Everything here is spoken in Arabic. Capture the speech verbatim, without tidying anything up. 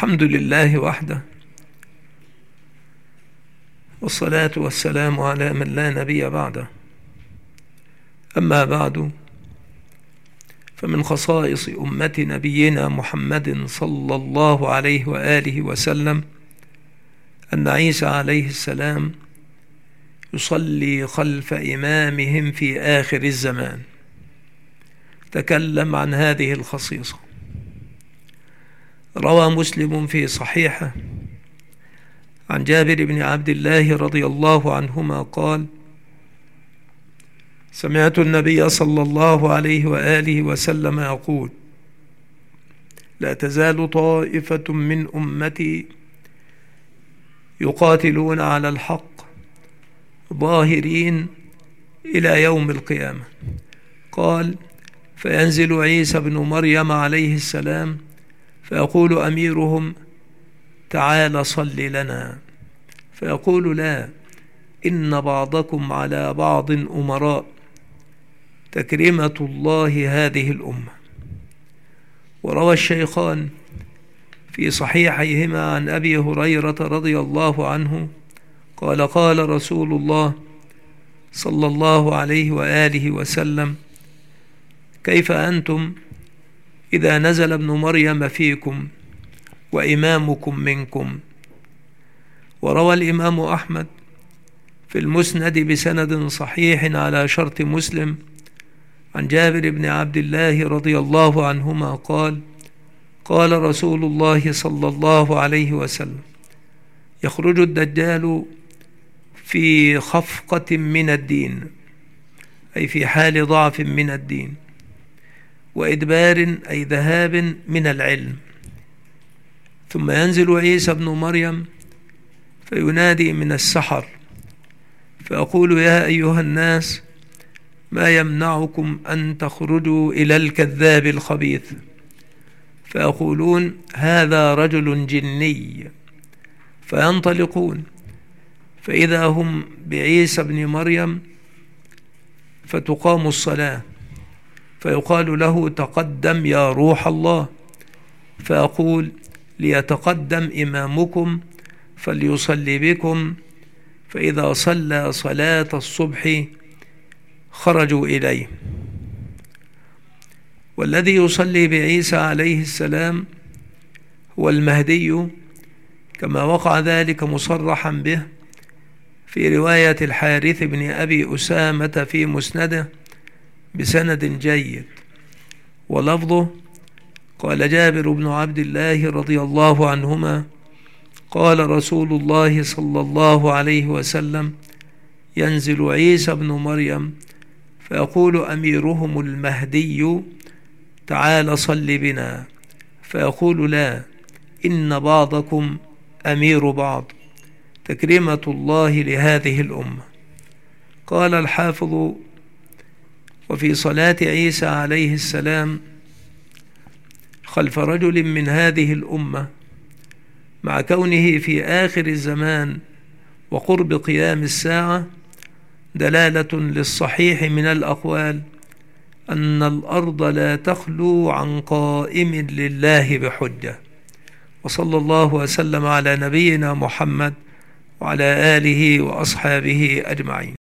الحمد لله وحده، والصلاة والسلام على من لا نبي بعده. أما بعد، فمن خصائص أمة نبينا محمد صلى الله عليه وآله وسلم أن عيسى عليه السلام يصلي خلف إمامهم في آخر الزمان. تكلم عن هذه الخصيصة. روى مسلم في صحيحه عن جابر بن عبد الله رضي الله عنهما قال: سمعت النبي صلى الله عليه وآله وسلم يقول: لا تزال طائفة من أمتي يقاتلون على الحق ظاهرين إلى يوم القيامة. قال: فينزل عيسى بن مريم عليه السلام فيقول أميرهم: تعال صل لنا، فيقول: لا، إن بعضكم على بعض أمراء، تكريمة الله هذه الأمة. وروى الشيخان في صحيحيهما عن أبي هريرة رضي الله عنه قال: قال رسول الله صلى الله عليه وآله وسلم: كيف أنتم إذا نزل ابن مريم فيكم وإمامكم منكم؟ وروى الإمام أحمد في المسند بسند صحيح على شرط مسلم عن جابر بن عبد الله رضي الله عنهما قال: قال رسول الله صلى الله عليه وسلم: يخرج الدجال في خفقة من الدين، أي في حال ضعف من الدين، وإدبار أي ذهاب من العلم، ثم ينزل عيسى بن مريم فينادي من السحر فيقول: يا أيها الناس، ما يمنعكم أن تخرجوا إلى الكذاب الخبيث؟ فيقولون: هذا رجل جني. فينطلقون فإذا هم بعيسى بن مريم، فتقام الصلاة فيقال له: تقدم يا روح الله. فأقول: ليتقدم إمامكم فليصلي بكم. فإذا صلى صلاة الصبح خرجوا إليه. والذي يصلي بعيسى عليه السلام هو المهدي، كما وقع ذلك مصرحا به في رواية الحارث بن أبي أسامة في مسنده بسند جيد، ولفظه: قال جابر بن عبد الله رضي الله عنهما: قال رسول الله صلى الله عليه وسلم: ينزل عيسى بن مريم فيقول أميرهم المهدي: تعال صل بنا، فيقول: لا، إن بعضكم أمير بعض، تكريمة الله لهذه الأمة. قال الحافظ: وفي صلاة عيسى عليه السلام خلف رجل من هذه الأمة، مع كونه في آخر الزمان وقرب قيام الساعة، دلالة للصحيح من الأقوال أن الأرض لا تخلو عن قائم لله بحجة. وصلى الله وسلم على نبينا محمد وعلى آله وأصحابه أجمعين.